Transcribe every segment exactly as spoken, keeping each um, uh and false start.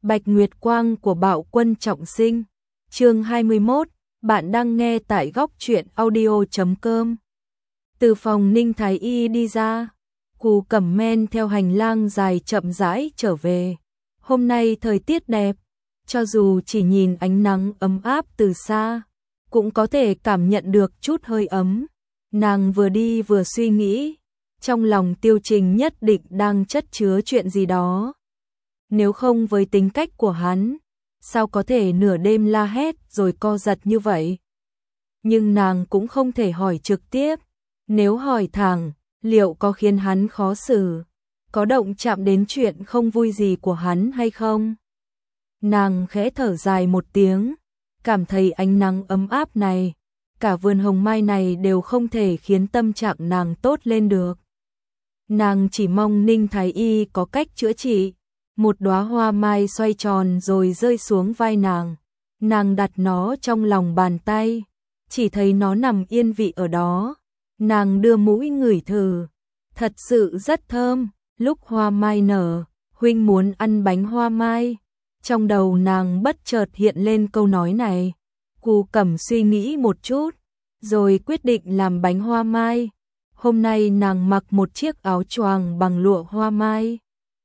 Bạch Nguyệt Quang của Bạo Quân Trọng Sinh. Chương hai mươi mốt, bạn đang nghe tại góc truyện audio chấm com. Từ phòng Ninh Thái Y đi ra, Cù Cẩm men theo hành lang dài chậm rãi trở về. Hôm nay thời tiết đẹp, cho dù chỉ nhìn ánh nắng ấm áp từ xa, cũng có thể cảm nhận được chút hơi ấm. Nàng vừa đi vừa suy nghĩ, trong lòng Tiêu Trình nhất định đang chất chứa chuyện gì đó. Nếu không với tính cách của hắn, sao có thể nửa đêm la hét rồi co giật như vậy? Nhưng nàng cũng không thể hỏi trực tiếp, nếu hỏi thẳng, liệu có khiến hắn khó xử, có động chạm đến chuyện không vui gì của hắn hay không? Nàng khẽ thở dài một tiếng, cảm thấy ánh nắng ấm áp này, cả vườn hồng mai này đều không thể khiến tâm trạng nàng tốt lên được. Nàng chỉ mong Ninh Thái Y có cách chữa trị. Một đóa hoa mai xoay tròn rồi rơi xuống vai nàng. Nàng đặt nó trong lòng bàn tay, chỉ thấy nó nằm yên vị ở đó. Nàng đưa mũi ngửi thử, thật sự rất thơm. Lúc hoa mai nở, huynh muốn ăn bánh hoa mai. Trong đầu nàng bất chợt hiện lên câu nói này. Cù Cẩm suy nghĩ một chút, rồi quyết định làm bánh hoa mai. Hôm nay nàng mặc một chiếc áo choàng bằng lụa hoa mai.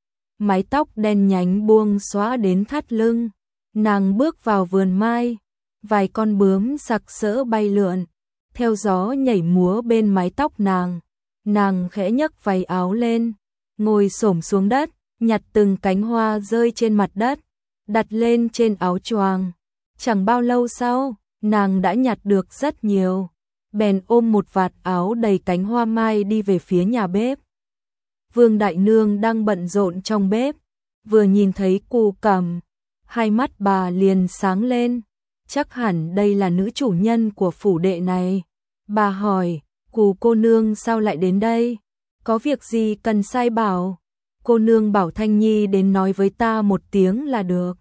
Mái tóc đen nhánh buông xõa đến thắt lưng, nàng bước vào vườn mai, vài con bướm sặc sỡ bay lượn, theo gió nhảy múa bên mái tóc nàng. Nàng khẽ nhấc váy áo lên, ngồi xổm xuống đất, nhặt từng cánh hoa rơi trên mặt đất, đặt lên trên áo choàng. Chẳng bao lâu sau, nàng đã nhặt được rất nhiều, bèn ôm một vạt áo đầy cánh hoa mai đi về phía nhà bếp. Vương Đại Nương đang bận rộn trong bếp, vừa nhìn thấy Cù Cẩm, hai mắt bà liền sáng lên, chắc hẳn đây là nữ chủ nhân của phủ đệ này. Bà hỏi, Cù cô nương sao lại đến đây? Có việc gì cần sai bảo? Cô nương bảo Thanh Nhi đến nói với ta một tiếng là được.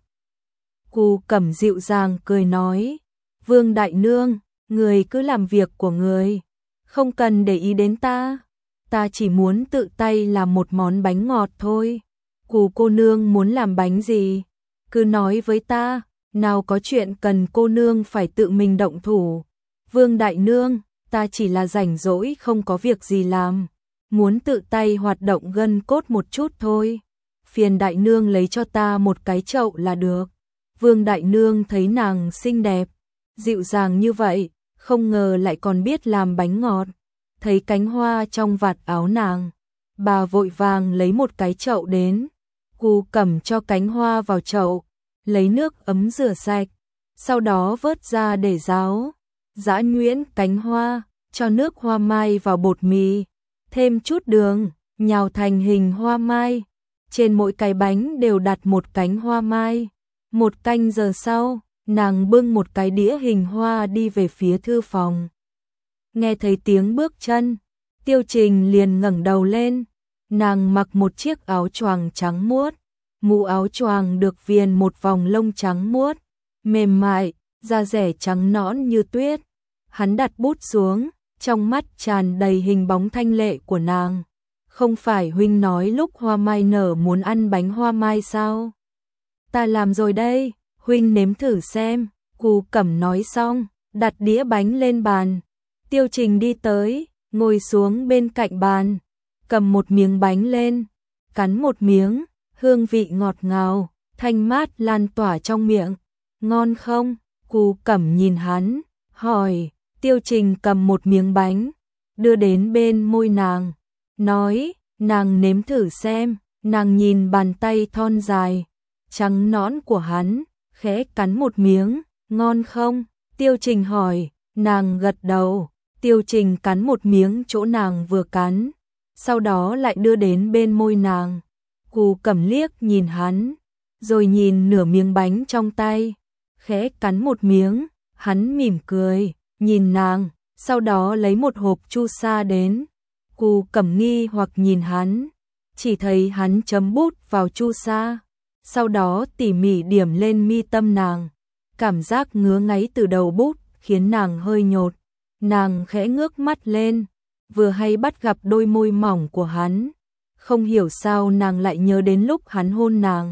Cù Cẩm dịu dàng cười nói, Vương Đại Nương, người cứ làm việc của người, không cần để ý đến ta. Ta chỉ muốn tự tay làm một món bánh ngọt thôi. Cù cô nương muốn làm bánh gì? Cứ nói với ta, nào có chuyện cần cô nương phải tự mình động thủ. Vương Đại Nương, ta chỉ là rảnh rỗi không có việc gì làm, muốn tự tay hoạt động gân cốt một chút thôi. Phiền Đại Nương lấy cho ta một cái chậu là được. Vương Đại Nương thấy nàng xinh đẹp, dịu dàng như vậy, không ngờ lại còn biết làm bánh ngọt. Thấy cánh hoa trong vạt áo nàng, bà vội vàng lấy một cái chậu đến. Cù Cẩm cho cánh hoa vào chậu, lấy nước ấm rửa sạch, sau đó vớt ra để ráo, giã nhuyễn cánh hoa, cho nước hoa mai vào bột mì, thêm chút đường, nhào thành hình hoa mai. Trên mỗi cái bánh đều đặt một cánh hoa mai. Một canh giờ sau, nàng bưng một cái đĩa hình hoa đi về phía thư phòng. Nghe thấy tiếng bước chân, Tiêu Trình liền ngẩng đầu lên. Nàng mặc một chiếc áo choàng trắng muốt, mũ áo choàng được viền một vòng lông trắng muốt, mềm mại, da dẻ trắng nõn như tuyết. Hắn đặt bút xuống, trong mắt tràn đầy hình bóng thanh lệ của nàng. Không phải huynh nói lúc hoa mai nở muốn ăn bánh hoa mai sao? Ta làm rồi đây, huynh nếm thử xem. Cù Cẩm nói xong, đặt đĩa bánh lên bàn. Tiêu Trình đi tới, ngồi xuống bên cạnh bàn, cầm một miếng bánh lên, cắn một miếng, hương vị ngọt ngào, thanh mát lan tỏa trong miệng. Ngon không? Cù Cẩm nhìn hắn, hỏi. Tiêu Trình cầm một miếng bánh, đưa đến bên môi nàng, nói, nàng nếm thử xem. Nàng nhìn bàn tay thon dài, trắng nõn của hắn, khẽ cắn một miếng, ngon không? Tiêu Trình hỏi, nàng gật đầu. Tiêu Trình cắn một miếng chỗ nàng vừa cắn, sau đó lại đưa đến bên môi nàng. Cù Cẩm liếc nhìn hắn, rồi nhìn nửa miếng bánh trong tay, khẽ cắn một miếng. Hắn mỉm cười, nhìn nàng, sau đó lấy một hộp chu sa đến. Cù Cẩm nghi hoặc nhìn hắn, chỉ thấy hắn chấm bút vào chu sa, sau đó tỉ mỉ điểm lên mi tâm nàng. Cảm giác ngứa ngáy từ đầu bút khiến nàng hơi nhột. Nàng khẽ ngước mắt lên, vừa hay bắt gặp đôi môi mỏng của hắn. Không hiểu sao nàng lại nhớ đến lúc hắn hôn nàng.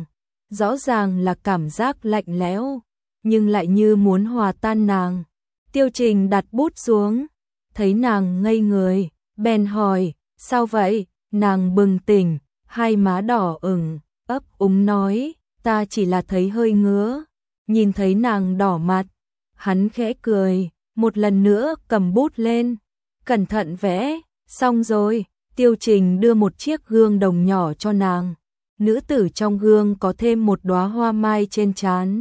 rõ ràng là cảm giác lạnh lẽo, nhưng lại như muốn hòa tan nàng. Tiêu Trình đặt bút xuống, thấy nàng ngây người, bèn hỏi, sao vậy? Nàng bừng tỉnh, hai má đỏ ửng, ấp úng nói, ta chỉ là thấy hơi ngứa. Nhìn thấy nàng đỏ mặt, hắn khẽ cười, một lần nữa cầm bút lên, cẩn thận vẽ, xong rồi. Tiêu Trình đưa một chiếc gương đồng nhỏ cho nàng. Nữ tử trong gương có thêm một đóa hoa mai trên trán.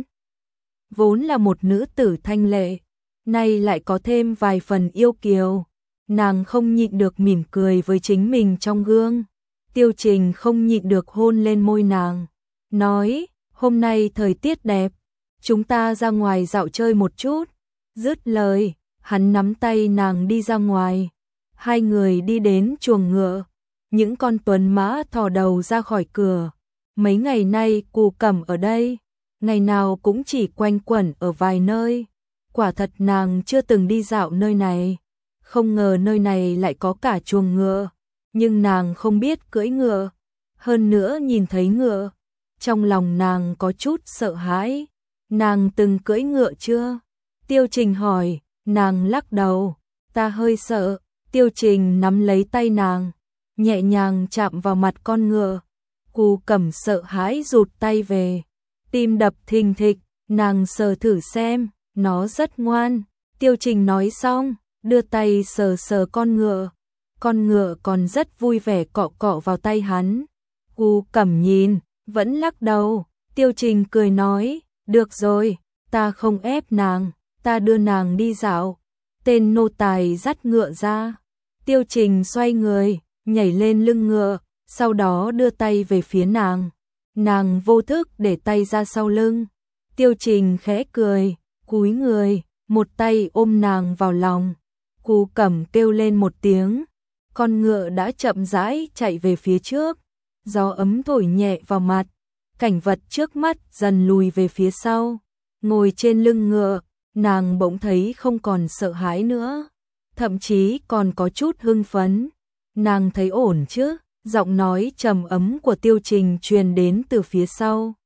Vốn là một nữ tử thanh lệ, nay lại có thêm vài phần yêu kiều. Nàng không nhịn được mỉm cười với chính mình trong gương. Tiêu Trình không nhịn được hôn lên môi nàng, nói, hôm nay thời tiết đẹp, chúng ta ra ngoài dạo chơi một chút. Dứt lời, hắn nắm tay nàng đi ra ngoài. Hai người đi đến chuồng ngựa, những con tuấn mã thò đầu ra khỏi cửa. Mấy ngày nay Cù Cẩm ở đây, ngày nào cũng chỉ quanh quẩn ở vài nơi. Quả thật nàng chưa từng đi dạo nơi này, không ngờ nơi này lại có cả chuồng ngựa, nhưng nàng không biết cưỡi ngựa. Hơn nữa nhìn thấy ngựa, trong lòng nàng có chút sợ hãi. Nàng từng cưỡi ngựa chưa? Tiêu Trình hỏi, nàng lắc đầu, ta hơi sợ. Tiêu Trình nắm lấy tay nàng, nhẹ nhàng chạm vào mặt con ngựa. Cù Cẩm sợ hãi rụt tay về, tim đập thình thịch, nàng sờ thử xem, nó rất ngoan. Tiêu Trình nói xong, đưa tay sờ sờ con ngựa. Con ngựa còn rất vui vẻ cọ cọ vào tay hắn. Cù Cẩm nhìn, vẫn lắc đầu. Tiêu Trình cười nói, được rồi, ta không ép nàng, ta đưa nàng đi dạo. Tên nô tài dắt ngựa ra. Tiêu Trình xoay người, nhảy lên lưng ngựa, sau đó đưa tay về phía nàng. Nàng vô thức để tay ra sau lưng. Tiêu Trình khẽ cười, cúi người, một tay ôm nàng vào lòng. Cù Cẩm kêu lên một tiếng, con ngựa đã chậm rãi chạy về phía trước. Gió ấm thổi nhẹ vào mặt, cảnh vật trước mắt dần lùi về phía sau. Ngồi trên lưng ngựa, nàng bỗng thấy không còn sợ hãi nữa, thậm chí còn có chút hưng phấn. Nàng thấy ổn chứ? Giọng nói trầm ấm của Tiêu Trình truyền đến từ phía sau.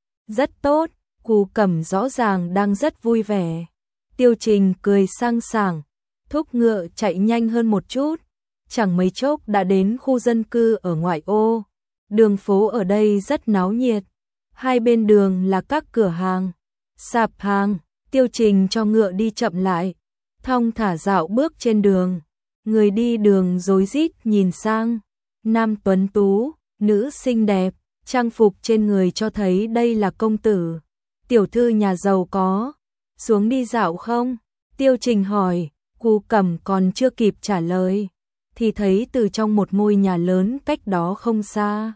Rất tốt, Cù Cẩm rõ ràng đang rất vui vẻ. Tiêu Trình cười sang sảng, thúc ngựa chạy nhanh hơn một chút. Chẳng mấy chốc đã đến khu dân cư ở ngoại ô. Đường phố ở đây rất náo nhiệt. Hai bên đường là các cửa hàng, sạp hàng. Tiêu Trình cho ngựa đi chậm lại, thong thả dạo bước trên đường. Người đi đường rối rít nhìn sang, nam tuấn tú, nữ xinh đẹp, trang phục trên người cho thấy đây là công tử, tiểu thư nhà giàu có. Xuống đi dạo không? Tiêu Trình hỏi. Cù Cẩm còn chưa kịp trả lời, thì thấy từ trong một ngôi nhà lớn cách đó không xa,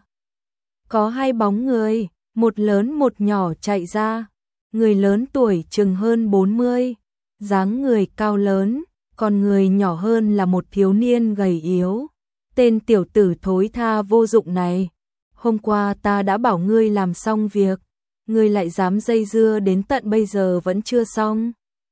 có hai bóng người, một lớn một nhỏ chạy ra. Người lớn tuổi chừng hơn bốn mươi, dáng người cao lớn, còn người nhỏ hơn là một thiếu niên gầy yếu. Tên tiểu tử thối tha vô dụng này, hôm qua ta đã bảo ngươi làm xong việc, ngươi lại dám dây dưa đến tận bây giờ vẫn chưa xong.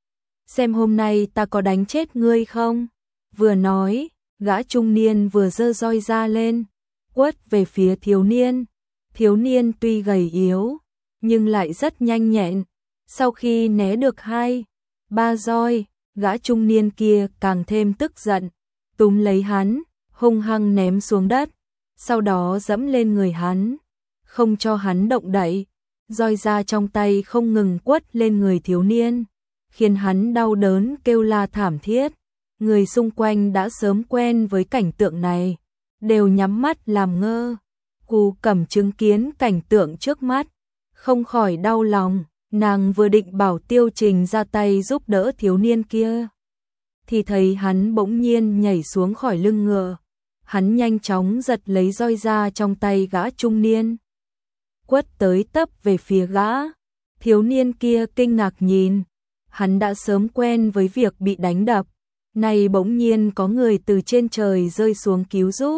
Xem hôm nay ta có đánh chết ngươi không? Vừa nói, gã trung niên vừa giơ roi ra lên, quất về phía thiếu niên. Thiếu niên tuy gầy yếu, nhưng lại rất nhanh nhẹn. Sau khi né được hai, ba roi, gã trung niên kia càng thêm tức giận, túm lấy hắn, hung hăng ném xuống đất, sau đó dẫm lên người hắn, không cho hắn động đậy. Roi ra trong tay không ngừng quất lên người thiếu niên, khiến hắn đau đớn kêu la thảm thiết. Người xung quanh đã sớm quen với cảnh tượng này, đều nhắm mắt làm ngơ. Cù Cẩm chứng kiến cảnh tượng trước mắt, không khỏi đau lòng. Nàng vừa định bảo Tiêu Trình ra tay giúp đỡ thiếu niên kia, thì thấy hắn bỗng nhiên nhảy xuống khỏi lưng ngựa. Hắn nhanh chóng giật lấy roi ra trong tay gã trung niên, quất tới tấp về phía gã. Thiếu niên kia kinh ngạc nhìn, hắn đã sớm quen với việc bị đánh đập, nay bỗng nhiên có người từ trên trời rơi xuống cứu giúp.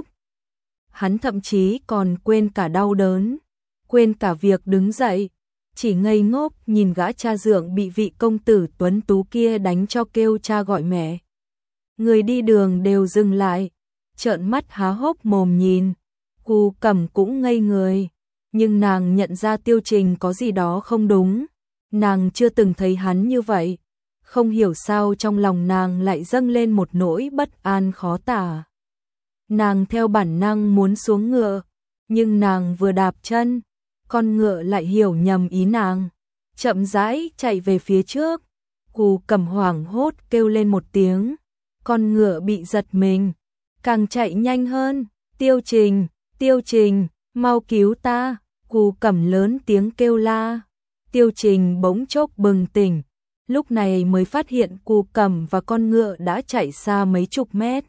Hắn thậm chí còn quên cả đau đớn, quên cả việc đứng dậy, chỉ ngây ngốc nhìn gã cha dượng bị vị công tử tuấn tú kia đánh cho kêu cha gọi mẹ. Người đi đường đều dừng lại, trợn mắt há hốc mồm nhìn. Cù Cẩm cũng ngây người, nhưng nàng nhận ra Tiêu Trình có gì đó không đúng. Nàng chưa từng thấy hắn như vậy. Không hiểu sao trong lòng nàng lại dâng lên một nỗi bất an khó tả. Nàng theo bản năng muốn xuống ngựa, nhưng nàng vừa đạp chân, con ngựa lại hiểu nhầm ý nàng, chậm rãi chạy về phía trước. Cù Cẩm hoảng hốt kêu lên một tiếng, con ngựa bị giật mình, càng chạy nhanh hơn. Tiêu Trình, Tiêu Trình, mau cứu ta, Cù Cẩm lớn tiếng kêu la. Tiêu Trình bỗng chốc bừng tỉnh, lúc này mới phát hiện Cù Cẩm và con ngựa đã chạy xa mấy chục mét.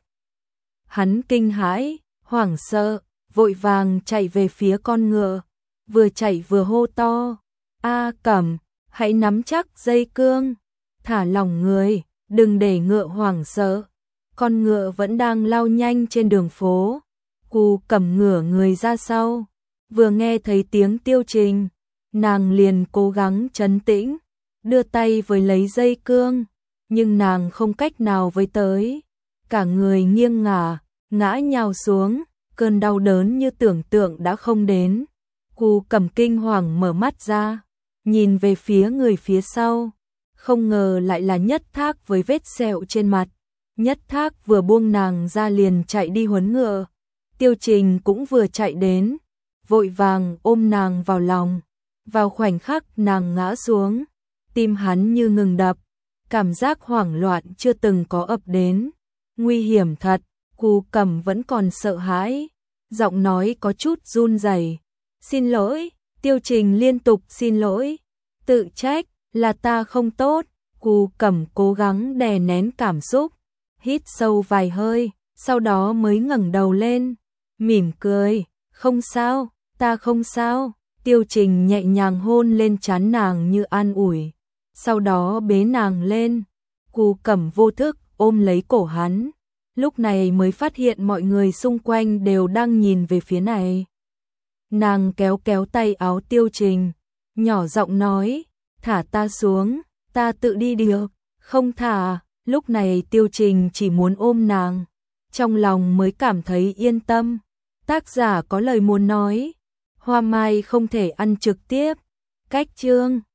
Hắn kinh hãi, hoảng sợ, vội vàng chạy về phía con ngựa, vừa chạy vừa hô to, A Cẩm, hãy nắm chắc dây cương, thả lỏng người, đừng để ngựa hoảng sợ. Con ngựa vẫn đang lao nhanh trên đường phố. Cù Cẩm ngửa người ra sau, vừa nghe thấy tiếng Tiêu Trình, nàng liền cố gắng trấn tĩnh, đưa tay với lấy dây cương, nhưng nàng không cách nào với tới, cả người nghiêng ngả, ngã nhào xuống, cơn đau đớn như tưởng tượng đã không đến. Cù Cẩm kinh hoàng mở mắt ra, nhìn về phía người phía sau, không ngờ lại là Nhất Thác với vết sẹo trên mặt. Nhất Thác vừa buông nàng ra liền chạy đi huấn ngựa. Tiêu Trình cũng vừa chạy đến, vội vàng ôm nàng vào lòng. Vào khoảnh khắc nàng ngã xuống, tim hắn như ngừng đập, cảm giác hoảng loạn chưa từng có ập đến. Nguy hiểm thật, Cù Cẩm vẫn còn sợ hãi, giọng nói có chút run rẩy. Xin lỗi, Tiêu Trình liên tục xin lỗi, tự trách, là ta không tốt. Cù Cẩm cố gắng đè nén cảm xúc, hít sâu vài hơi, sau đó mới ngẩng đầu lên, mỉm cười, không sao, ta không sao. Tiêu Trình nhẹ nhàng hôn lên trán nàng như an ủi, sau đó bế nàng lên. Cù Cẩm vô thức ôm lấy cổ hắn, lúc này mới phát hiện mọi người xung quanh đều đang nhìn về phía này. Nàng kéo kéo tay áo Tiêu Trình, nhỏ giọng nói, thả ta xuống, ta tự đi được. Không thả. Lúc này Tiêu Trình chỉ muốn ôm nàng, trong lòng mới cảm thấy yên tâm. Tác giả có lời muốn nói, hoa mai không thể ăn trực tiếp. Cách chương